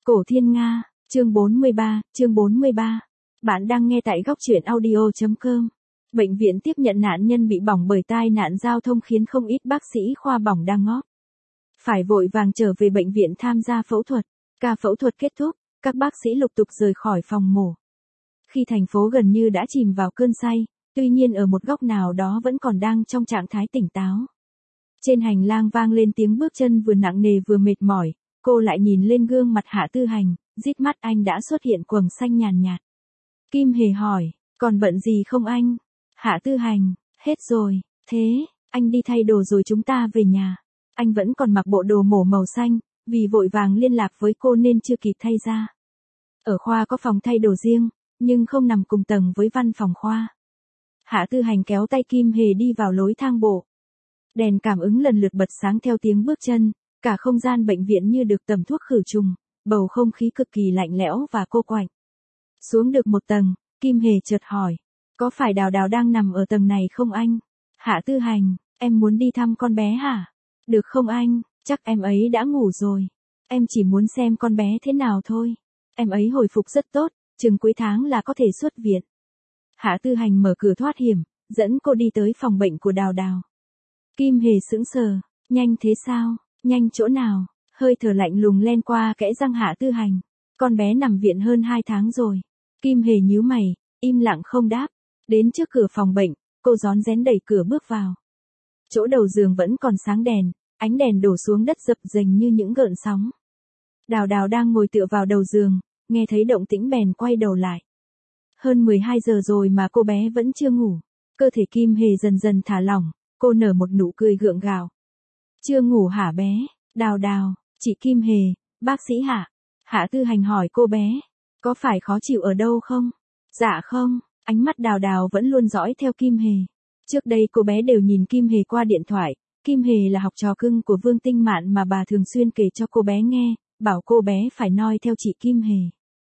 Cổ Thiên Nga, chương 43. Bạn đang nghe tại góc truyện audio.com. Bệnh viện tiếp nhận nạn nhân bị bỏng bởi tai nạn giao thông khiến không ít bác sĩ khoa bỏng đang ngóp phải vội vàng trở về bệnh viện tham gia phẫu thuật. Ca phẫu thuật kết thúc, các bác sĩ lục tục rời khỏi phòng mổ. Khi thành phố gần như đã chìm vào cơn say, tuy nhiên ở một góc nào đó vẫn còn đang trong trạng thái tỉnh táo. Trên hành lang vang lên tiếng bước chân vừa nặng nề vừa mệt mỏi, cô lại nhìn lên gương mặt Hạ Tư Hành, rít mắt anh đã xuất hiện quầng xanh nhàn nhạt. Kim Hề hỏi, còn bận gì không anh? Hạ Tư Hành, hết rồi, thế, anh đi thay đồ rồi chúng ta về nhà. Anh vẫn còn mặc bộ đồ mổ màu xanh, vì vội vàng liên lạc với cô nên chưa kịp thay ra. Ở khoa có phòng thay đồ riêng, nhưng không nằm cùng tầng với văn phòng khoa. Hạ Tư Hành kéo tay Kim Hề đi vào lối thang bộ. Đèn cảm ứng lần lượt bật sáng theo tiếng bước chân, cả không gian bệnh viện như được tẩm thuốc khử trùng, bầu không khí cực kỳ lạnh lẽo và cô quạnh. Xuống được một tầng, Kim Hề chợt hỏi, có phải Đào Đào đang nằm ở tầng này không anh? Hạ Tư Hành, em muốn đi thăm con bé hả? Được không anh, chắc em ấy đã ngủ rồi. Em chỉ muốn xem con bé thế nào thôi. Em ấy hồi phục rất tốt, chừng cuối tháng là có thể xuất viện. Hạ Tư Hành mở cửa thoát hiểm, dẫn cô đi tới phòng bệnh của Đào Đào. Kim Hề sững sờ, nhanh thế sao, nhanh chỗ nào, hơi thở lạnh lùng len qua kẽ răng Hạ Tư Hành. Con bé nằm viện hơn 2 tháng rồi. Kim Hề nhíu mày, im lặng không đáp. Đến trước cửa phòng bệnh, cô rón rén đẩy cửa bước vào. Chỗ đầu giường vẫn còn sáng đèn, ánh đèn đổ xuống đất dập dềnh như những gợn sóng. Đào Đào đang ngồi tựa vào đầu giường, nghe thấy động tĩnh bèn quay đầu lại. Hơn 12 giờ rồi mà cô bé vẫn chưa ngủ. Cơ thể Kim Hề dần dần thả lỏng, cô nở một nụ cười gượng gạo. Chưa ngủ hả bé? Đào Đào, chị Kim Hề, bác sĩ hả? Hạ Tư Hành hỏi cô bé, có phải khó chịu ở đâu không? Dạ không, ánh mắt Đào Đào vẫn luôn dõi theo Kim Hề. Trước đây cô bé đều nhìn Kim Hề qua điện thoại, Kim Hề là học trò cưng của Vương Tinh Mạn mà bà thường xuyên kể cho cô bé nghe, bảo cô bé phải noi theo chị Kim Hề.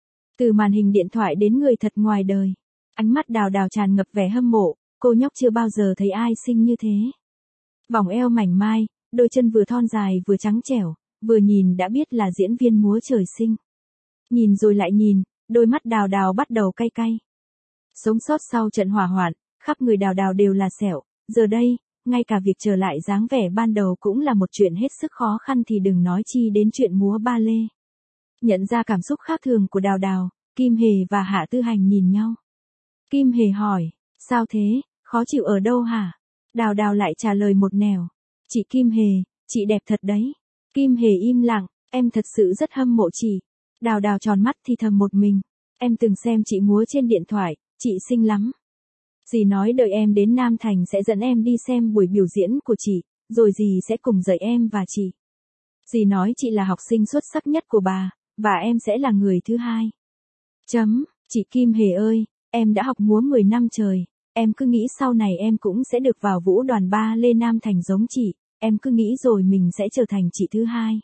Từ màn hình điện thoại đến người thật ngoài đời, ánh mắt Đào Đào tràn ngập vẻ hâm mộ, cô nhóc chưa bao giờ thấy ai xinh như thế. Vòng eo mảnh mai, đôi chân vừa thon dài vừa trắng trẻo, vừa nhìn đã biết là diễn viên múa trời sinh. Nhìn rồi lại nhìn, đôi mắt Đào Đào bắt đầu cay cay. Sống sót sau trận hỏa hoạn, khắp người Đào Đào đều là sẹo, giờ đây, ngay cả việc trở lại dáng vẻ ban đầu cũng là một chuyện hết sức khó khăn thì đừng nói chi đến chuyện múa ba lê. Nhận ra cảm xúc khác thường của Đào Đào, Kim Hề và Hạ Tư Hành nhìn nhau. Kim Hề hỏi, sao thế, khó chịu ở đâu hả? Đào Đào lại trả lời một nẻo, chị Kim Hề, chị đẹp thật đấy. Kim Hề im lặng, em thật sự rất hâm mộ chị. Đào Đào tròn mắt thì thầm một mình, em từng xem chị múa trên điện thoại, chị xinh lắm. Dì nói đợi em đến Nam Thành sẽ dẫn em đi xem buổi biểu diễn của chị, rồi dì sẽ cùng dạy em và chị. Dì nói chị là học sinh xuất sắc nhất của bà, và em sẽ là người thứ hai. Chị Kim Hề ơi, em đã học múa 10 năm trời, em cứ nghĩ sau này em cũng sẽ được vào vũ đoàn ba lê Nam Thành giống chị, em cứ nghĩ rồi mình sẽ trở thành chị thứ hai.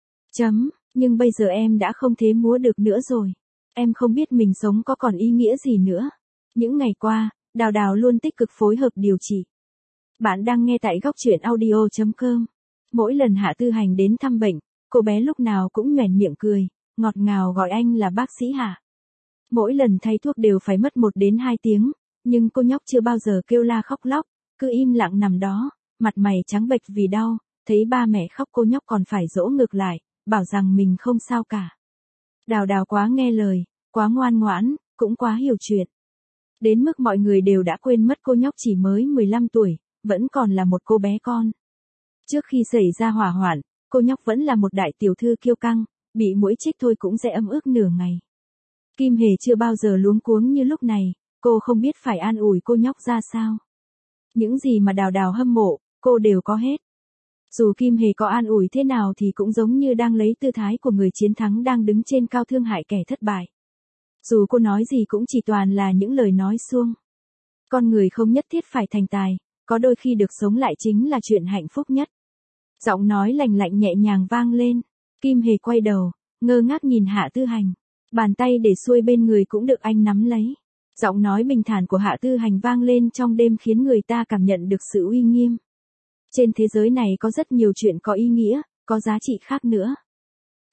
Nhưng bây giờ em đã không thế múa được nữa rồi. Em không biết mình sống có còn ý nghĩa gì nữa. Những ngày qua, Đào Đào luôn tích cực phối hợp điều trị. Bạn đang nghe tại góc truyện audio.com. Mỗi lần Hạ Tư Hành đến thăm bệnh, cô bé lúc nào cũng nhoẻn miệng cười, ngọt ngào gọi anh là bác sĩ Hạ. Mỗi lần thay thuốc đều phải mất 1 đến 2 tiếng, nhưng cô nhóc chưa bao giờ kêu la khóc lóc, cứ im lặng nằm đó, mặt mày trắng bệch vì đau, thấy ba mẹ khóc cô nhóc còn phải dỗ ngược lại, bảo rằng mình không sao cả. Đào Đào quá nghe lời, quá ngoan ngoãn, cũng quá hiểu chuyện. Đến mức mọi người đều đã quên mất cô nhóc chỉ mới 15 tuổi, vẫn còn là một cô bé con. Trước khi xảy ra hỏa hoạn, cô nhóc vẫn là một đại tiểu thư kiêu căng, bị muỗi chích thôi cũng sẽ ấm ức nửa ngày. Kim Hề chưa bao giờ luống cuống như lúc này, cô không biết phải an ủi cô nhóc ra sao. Những gì mà Đào Đào hâm mộ, cô đều có hết. Dù Kim Hề có an ủi thế nào thì cũng giống như đang lấy tư thái của người chiến thắng đang đứng trên cao thương hại kẻ thất bại. Dù cô nói gì cũng chỉ toàn là những lời nói suông. Con người không nhất thiết phải thành tài, có đôi khi được sống lại chính là chuyện hạnh phúc nhất. Giọng nói lành lạnh nhẹ nhàng vang lên. Kim Hề quay đầu, ngơ ngác nhìn Hạ Tư Hành. Bàn tay để xuôi bên người cũng được anh nắm lấy. Giọng nói bình thản của Hạ Tư Hành vang lên trong đêm khiến người ta cảm nhận được sự uy nghiêm. Trên thế giới này có rất nhiều chuyện có ý nghĩa, có giá trị khác nữa.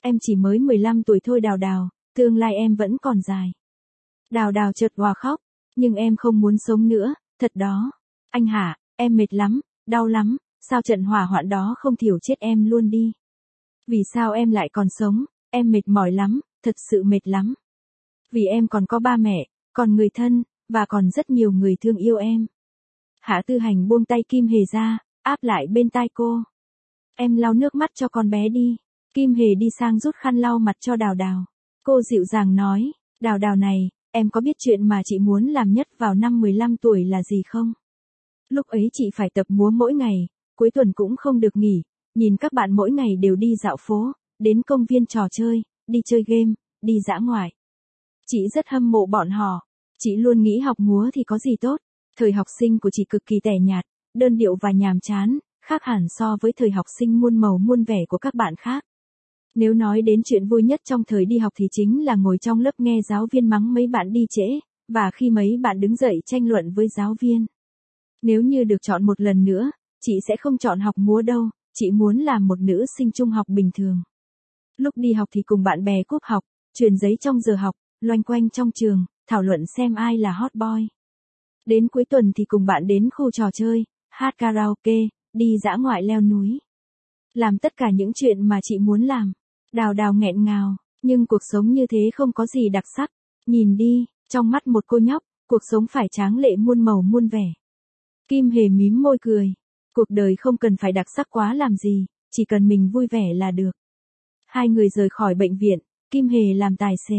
Em chỉ mới 15 tuổi thôi Đào Đào, tương lai em vẫn còn dài. Đào Đào chợt òa khóc, nhưng em không muốn sống nữa, thật đó. Anh hả, em mệt lắm, đau lắm, sao trận hỏa hoạn đó không thiểu chết em luôn đi. Vì sao em lại còn sống, em mệt mỏi lắm, thật sự mệt lắm. Vì em còn có ba mẹ, còn người thân, và còn rất nhiều người thương yêu em. Hạ Tư Hành buông tay Kim Hề ra, áp lại bên tai cô. Em lau nước mắt cho con bé đi. Kim Hề đi sang rút khăn lau mặt cho Đào Đào. Cô dịu dàng nói, Đào Đào này, em có biết chuyện mà chị muốn làm nhất vào năm 15 tuổi là gì không? Lúc ấy chị phải tập múa mỗi ngày, cuối tuần cũng không được nghỉ, nhìn các bạn mỗi ngày đều đi dạo phố, đến công viên trò chơi, đi chơi game, đi dã ngoại. Chị rất hâm mộ bọn họ, chị luôn nghĩ học múa thì có gì tốt. Thời học sinh của chị cực kỳ tẻ nhạt, đơn điệu và nhàm chán, khác hẳn so với thời học sinh muôn màu muôn vẻ của các bạn khác. Nếu nói đến chuyện vui nhất trong thời đi học thì chính là ngồi trong lớp nghe giáo viên mắng mấy bạn đi trễ, và khi mấy bạn đứng dậy tranh luận với giáo viên. Nếu như được chọn một lần nữa, chị sẽ không chọn học múa đâu, chị muốn làm một nữ sinh trung học bình thường. Lúc đi học thì cùng bạn bè cúp học, truyền giấy trong giờ học, loanh quanh trong trường, thảo luận xem ai là hot boy. Đến cuối tuần thì cùng bạn đến khu trò chơi, hát karaoke, đi dã ngoại leo núi. Làm tất cả những chuyện mà chị muốn làm. Đào Đào nghẹn ngào, nhưng cuộc sống như thế không có gì đặc sắc. Nhìn đi, trong mắt một cô nhóc, cuộc sống phải tráng lệ muôn màu muôn vẻ. Kim Hề mím môi cười. Cuộc đời không cần phải đặc sắc quá làm gì, chỉ cần mình vui vẻ là được. Hai người rời khỏi bệnh viện, Kim Hề làm tài xế.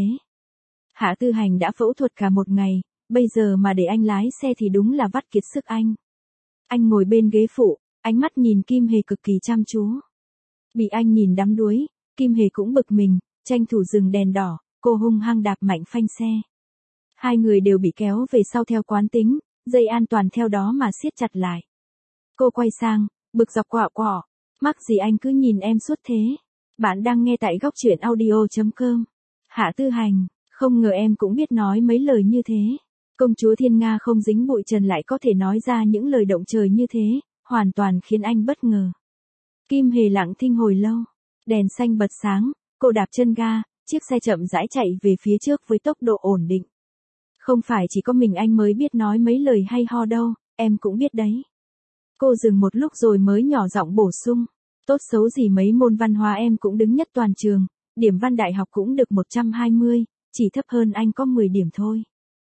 Hạ Tư Hành đã phẫu thuật cả một ngày, bây giờ mà để anh lái xe thì đúng là vắt kiệt sức anh. Anh ngồi bên ghế phụ, ánh mắt nhìn Kim Hề cực kỳ chăm chú. Bị anh nhìn đắm đuối, Kim Hề cũng bực mình, tranh thủ dừng đèn đỏ, cô hung hăng đạp mạnh phanh xe. Hai người đều bị kéo về sau theo quán tính, dây an toàn theo đó mà siết chặt lại. Cô quay sang, bực dọc quạo quọ, mắc gì anh cứ nhìn em suốt thế. Bạn đang nghe tại góc truyện audio.com. Hạ Tư Hành, không ngờ em cũng biết nói mấy lời như thế. Công chúa Thiên Nga không dính bụi trần lại có thể nói ra những lời động trời như thế, hoàn toàn khiến anh bất ngờ. Kim Hề lặng thinh hồi lâu, đèn xanh bật sáng, cô đạp chân ga, chiếc xe chậm rãi chạy về phía trước với tốc độ ổn định. Không phải chỉ có mình anh mới biết nói mấy lời hay ho đâu, em cũng biết đấy. Cô dừng một lúc rồi mới nhỏ giọng bổ sung, tốt xấu gì mấy môn văn hóa em cũng đứng nhất toàn trường, điểm văn đại học cũng được 120, chỉ thấp hơn anh có 10 điểm thôi.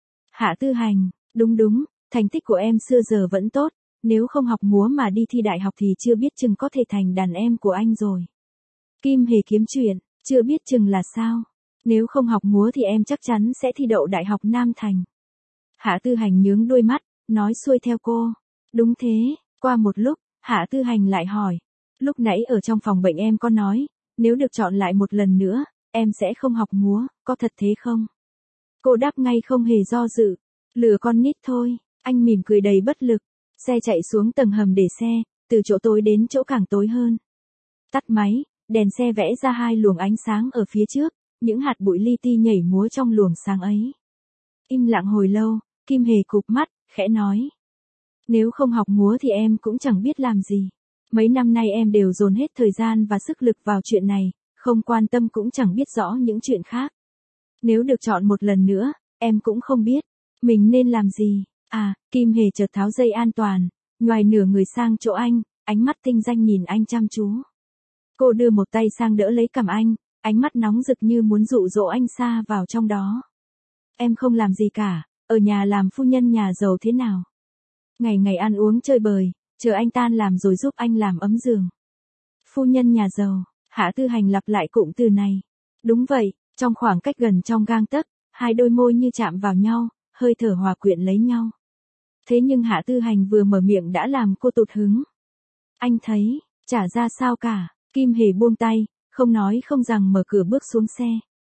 Hạ Tư Hành, đúng, thành tích của em xưa giờ vẫn tốt, nếu không học múa mà đi thi đại học thì chưa biết chừng có thể thành đàn em của anh rồi. Kim Hề kiếm chuyện, chưa biết chừng là sao? Nếu không học múa thì em chắc chắn sẽ thi đậu Đại học Nam Thành. Hạ Tư Hành nhướng đôi mắt, nói xuôi theo cô. Đúng thế, qua một lúc, Hạ Tư Hành lại hỏi. Lúc nãy ở trong phòng bệnh em có nói, nếu được chọn lại một lần nữa, em sẽ không học múa, có thật thế không? Cô đáp ngay không hề do dự. Lừa con nít thôi, anh mỉm cười đầy bất lực. Xe chạy xuống tầng hầm để xe, từ chỗ tối đến chỗ càng tối hơn. Tắt máy, đèn xe vẽ ra hai luồng ánh sáng ở phía trước, những hạt bụi li ti nhảy múa trong luồng sáng ấy. Im lặng hồi lâu, Kim Hề cụp mắt, khẽ nói. Nếu không học múa thì em cũng chẳng biết làm gì. Mấy năm nay em đều dồn hết thời gian và sức lực vào chuyện này, không quan tâm cũng chẳng biết rõ những chuyện khác. Nếu được chọn một lần nữa, em cũng không biết, mình nên làm gì. À, Kim Hề chợt tháo dây an toàn, nhoài nửa người sang chỗ anh, ánh mắt tinh danh nhìn anh chăm chú. Cô đưa một tay sang đỡ lấy cằm anh, ánh mắt nóng rực như muốn dụ dỗ anh sa vào trong đó. Em không làm gì cả, ở nhà làm phu nhân nhà giàu thế nào? Ngày ngày ăn uống chơi bời, chờ anh tan làm rồi giúp anh làm ấm giường. Phu nhân nhà giàu, Hạ Tư Hành lặp lại cụm từ này. Đúng vậy, trong khoảng cách gần trong gang tấc, hai đôi môi như chạm vào nhau, hơi thở hòa quyện lấy nhau. Thế nhưng Hạ Tư Hành vừa mở miệng đã làm cô tụt hứng. Anh thấy, chả ra sao cả, Kim Hề buông tay, không nói không rằng mở cửa bước xuống xe.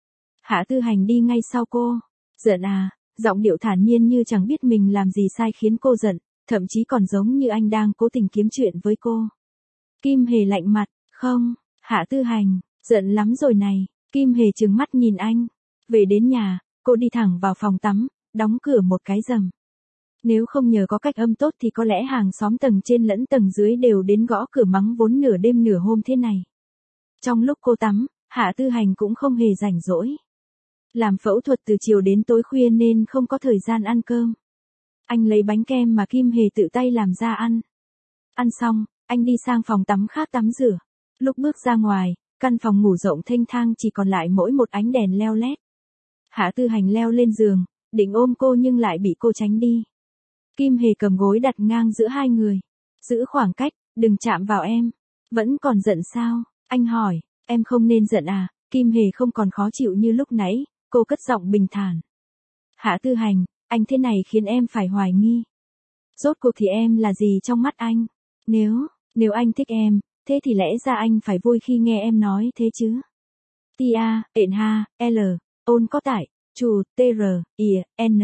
Hạ Tư Hành đi ngay sau cô. Giận à, giọng điệu thản nhiên như chẳng biết mình làm gì sai khiến cô giận, thậm chí còn giống như anh đang cố tình kiếm chuyện với cô. Kim Hề lạnh mặt, không, Hạ Tư Hành, giận lắm rồi này. Kim Hề trừng mắt nhìn anh. Về đến nhà, cô đi thẳng vào phòng tắm, đóng cửa một cái rầm. Nếu không nhờ có cách âm tốt thì có lẽ hàng xóm tầng trên lẫn tầng dưới đều đến gõ cửa mắng vốn nửa đêm nửa hôm thế này. Trong lúc cô tắm, Hạ Tư Hành cũng không hề rảnh rỗi. Làm phẫu thuật từ chiều đến tối khuya nên không có thời gian ăn cơm. Anh lấy bánh kem mà Kim Hề tự tay làm ra ăn. Ăn xong, anh đi sang phòng tắm khác tắm rửa. Lúc bước ra ngoài, căn phòng ngủ rộng thênh thang chỉ còn lại mỗi một ánh đèn leo lét. Hạ Tư Hành leo lên giường, định ôm cô nhưng lại bị cô tránh đi. Kim Hề cầm gối đặt ngang giữa hai người. Giữ khoảng cách, đừng chạm vào em. Vẫn còn giận sao? Anh hỏi, em không nên giận à? Kim Hề không còn khó chịu như lúc nãy, cô cất giọng bình thản. Hạ Tư Hành, anh thế này khiến em phải hoài nghi. Rốt cuộc thì em là gì trong mắt anh? Nếu anh thích em, thế thì lẽ ra anh phải vui khi nghe em nói thế chứ. Tia, ện ha, L, ôn có tải, chủ, tr, n.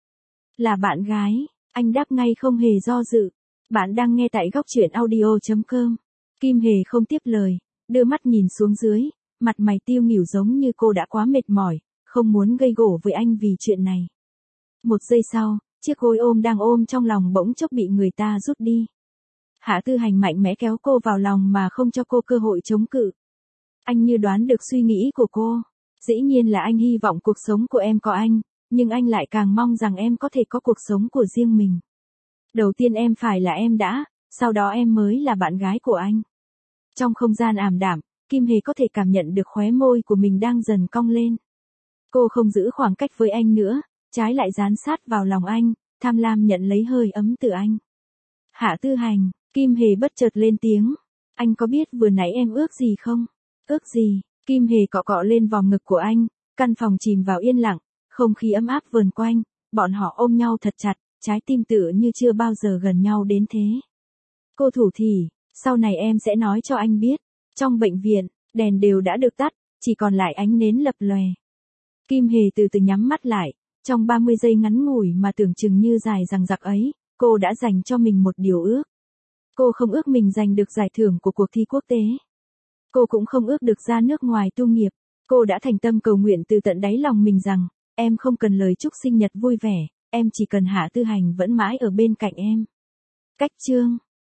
Là bạn gái, anh đáp ngay không hề do dự. Bạn đang nghe tại góc truyện audio.com. Kim Hề không tiếp lời, đưa mắt nhìn xuống dưới, mặt mày tiêu nghỉu giống như cô đã quá mệt mỏi, không muốn gây gổ với anh vì chuyện này. Một giây sau, chiếc gối ôm đang ôm trong lòng bỗng chốc bị người ta rút đi. Hạ Tư Hành mạnh mẽ kéo cô vào lòng mà không cho cô cơ hội chống cự. Anh như đoán được suy nghĩ của cô. Dĩ nhiên là anh hy vọng cuộc sống của em có anh, nhưng anh lại càng mong rằng em có thể có cuộc sống của riêng mình. Đầu tiên em phải là em đã, sau đó em mới là bạn gái của anh. Trong không gian ảm đạm, Kim Hề có thể cảm nhận được khóe môi của mình đang dần cong lên. Cô không giữ khoảng cách với anh nữa, trái lại dán sát vào lòng anh, tham lam nhận lấy hơi ấm từ anh. Hạ Tư Hành, Kim Hề bất chợt lên tiếng. Anh có biết vừa nãy em ước gì không? Ước gì? Kim Hề cọ cọ lên vòng ngực của anh, căn phòng chìm vào yên lặng, không khí ấm áp vờn quanh, bọn họ ôm nhau thật chặt, trái tim tựa như chưa bao giờ gần nhau đến thế. Cô thủ thỉ, sau này em sẽ nói cho anh biết. Trong bệnh viện, đèn đều đã được tắt, chỉ còn lại ánh nến lập lòe. Kim Hề từ từ nhắm mắt lại, trong 30 giây ngắn ngủi mà tưởng chừng như dài dằng dặc ấy, cô đã dành cho mình một điều ước. Cô không ước mình giành được giải thưởng của cuộc thi quốc tế. Cô cũng không ước được ra nước ngoài tu nghiệp. Cô đã thành tâm cầu nguyện từ tận đáy lòng mình rằng, em không cần lời chúc sinh nhật vui vẻ, em chỉ cần Hạ Tư Hành vẫn mãi ở bên cạnh em. Cách chương